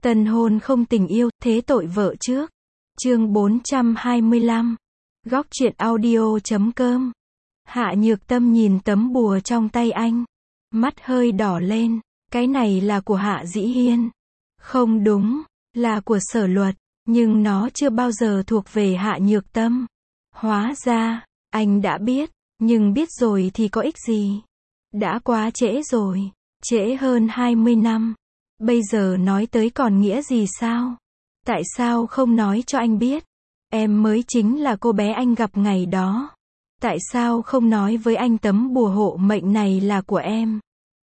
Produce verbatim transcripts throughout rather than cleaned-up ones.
Tân hôn không tình yêu, thế tội vợ trước. Chương bốn trăm hai mươi lăm. Góc truyện audio chấm com. Hạ Nhược Tâm nhìn tấm bùa trong tay anh. Mắt hơi đỏ lên. Cái này là của Hạ Dĩ Hiên. Không đúng, là của Sở Luật. Nhưng nó chưa bao giờ thuộc về Hạ Nhược Tâm. Hóa ra, anh đã biết. Nhưng biết rồi thì có ích gì? Đã quá trễ rồi. Trễ hơn hai mươi năm. Bây giờ nói tới còn nghĩa gì sao? Tại sao không nói cho anh biết? Em mới chính là cô bé anh gặp ngày đó. Tại sao không nói với anh tấm bùa hộ mệnh này là của em?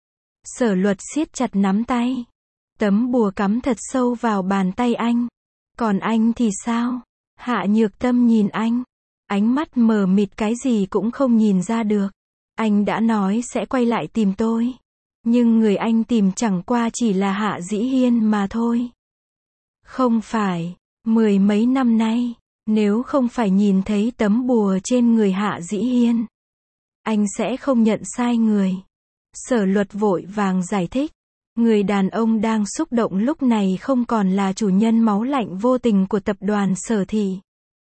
Sở Luật siết chặt nắm tay. Tấm bùa cắm thật sâu vào bàn tay anh. Còn anh thì sao? Hạ Nhược Tâm nhìn anh. Ánh mắt mờ mịt, cái gì cũng không nhìn ra được. Anh đã nói sẽ quay lại tìm tôi. Nhưng người anh tìm chẳng qua chỉ là Hạ Dĩ Hiên mà thôi. Không phải, mười mấy năm nay, nếu không phải nhìn thấy tấm bùa trên người Hạ Dĩ Hiên, anh sẽ không nhận sai người. Sở Luật vội vàng giải thích. Người đàn ông đang xúc động lúc này không còn là chủ nhân máu lạnh vô tình của tập đoàn Sở Thị,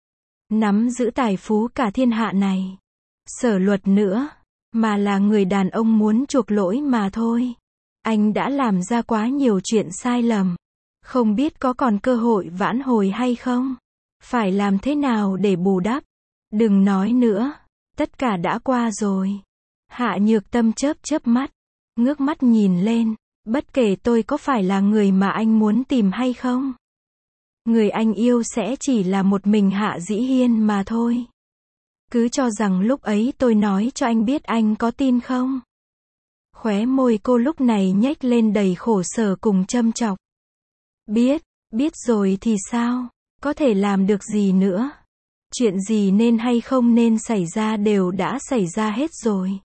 nắm giữ tài phú cả thiên hạ này. Sở Luật nữa, mà là người đàn ông muốn chuộc lỗi mà thôi. Anh đã làm ra quá nhiều chuyện sai lầm. Không biết có còn cơ hội vãn hồi hay không? Phải làm thế nào để bù đắp? Đừng nói nữa. Tất cả đã qua rồi. Hạ Nhược Tâm chớp chớp mắt. Ngước mắt nhìn lên. Bất kể tôi có phải là người mà anh muốn tìm hay không, người anh yêu sẽ chỉ là một mình Hạ Dĩ Hiên mà thôi. Cứ cho rằng lúc ấy tôi nói cho anh biết, anh có tin không? Khóe môi cô lúc này nhếch lên đầy khổ sở cùng châm chọc. Biết, biết rồi thì sao? Có thể làm được gì nữa? Chuyện gì nên hay không nên xảy ra đều đã xảy ra hết rồi.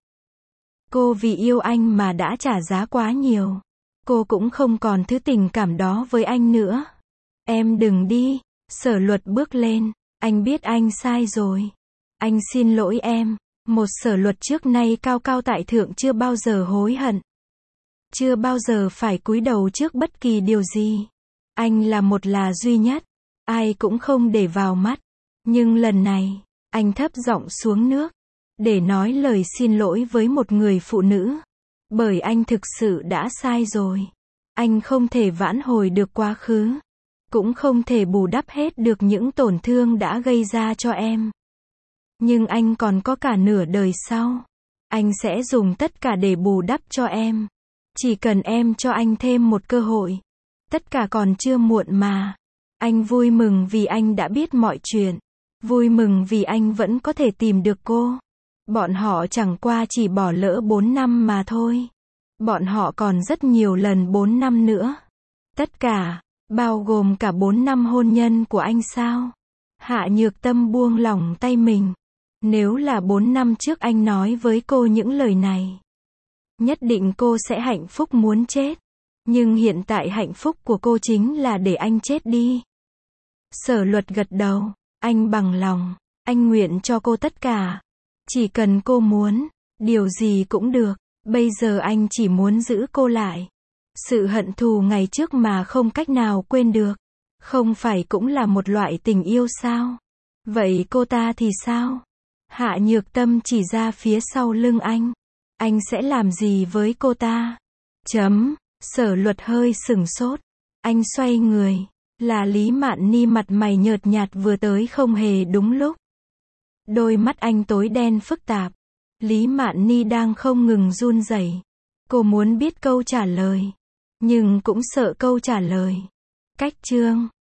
Cô vì yêu anh mà đã trả giá quá nhiều. Cô cũng không còn thứ tình cảm đó với anh nữa. Em đừng đi. Sở Luật bước lên. Anh biết anh sai rồi. Anh xin lỗi em. Một Sở Luật trước nay cao cao tại thượng, chưa bao giờ hối hận. Chưa bao giờ phải cúi đầu trước bất kỳ điều gì. Anh là một là duy nhất. Ai cũng không để vào mắt. Nhưng lần này, anh thấp giọng xuống nước. Để nói lời xin lỗi với một người phụ nữ. Bởi anh thực sự đã sai rồi. Anh không thể vãn hồi được quá khứ. Cũng không thể bù đắp hết được những tổn thương đã gây ra cho em. Nhưng anh còn có cả nửa đời sau. Anh sẽ dùng tất cả để bù đắp cho em. Chỉ cần em cho anh thêm một cơ hội. Tất cả còn chưa muộn mà. Anh vui mừng vì anh đã biết mọi chuyện. Vui mừng vì anh vẫn có thể tìm được cô. Bọn họ chẳng qua chỉ bỏ lỡ bốn năm mà thôi. Bọn họ còn rất nhiều lần bốn năm nữa. Tất cả, bao gồm cả bốn năm hôn nhân của anh sao? Hạ Nhược Tâm buông lỏng tay mình. Nếu là bốn năm trước anh nói với cô những lời này, nhất định cô sẽ hạnh phúc muốn chết. Nhưng hiện tại hạnh phúc của cô chính là để anh chết đi. Sở Luật gật đầu. Anh bằng lòng. Anh nguyện cho cô tất cả. Chỉ cần cô muốn, điều gì cũng được. Bây giờ anh chỉ muốn giữ cô lại. Sự hận thù ngày trước mà không cách nào quên được. Không phải cũng là một loại tình yêu sao? Vậy cô ta thì sao? Hạ Nhược Tâm chỉ ra phía sau lưng anh. Anh sẽ làm gì với cô ta? Chấm. Sở Luật hơi sửng sốt. Anh xoay người. Là Lý Mạn Ni mặt mày nhợt nhạt vừa tới không hề đúng lúc. Đôi mắt anh tối đen phức tạp. Lý Mạn Ni đang không ngừng run rẩy. Cô muốn biết câu trả lời. Nhưng cũng sợ câu trả lời. Cách chương.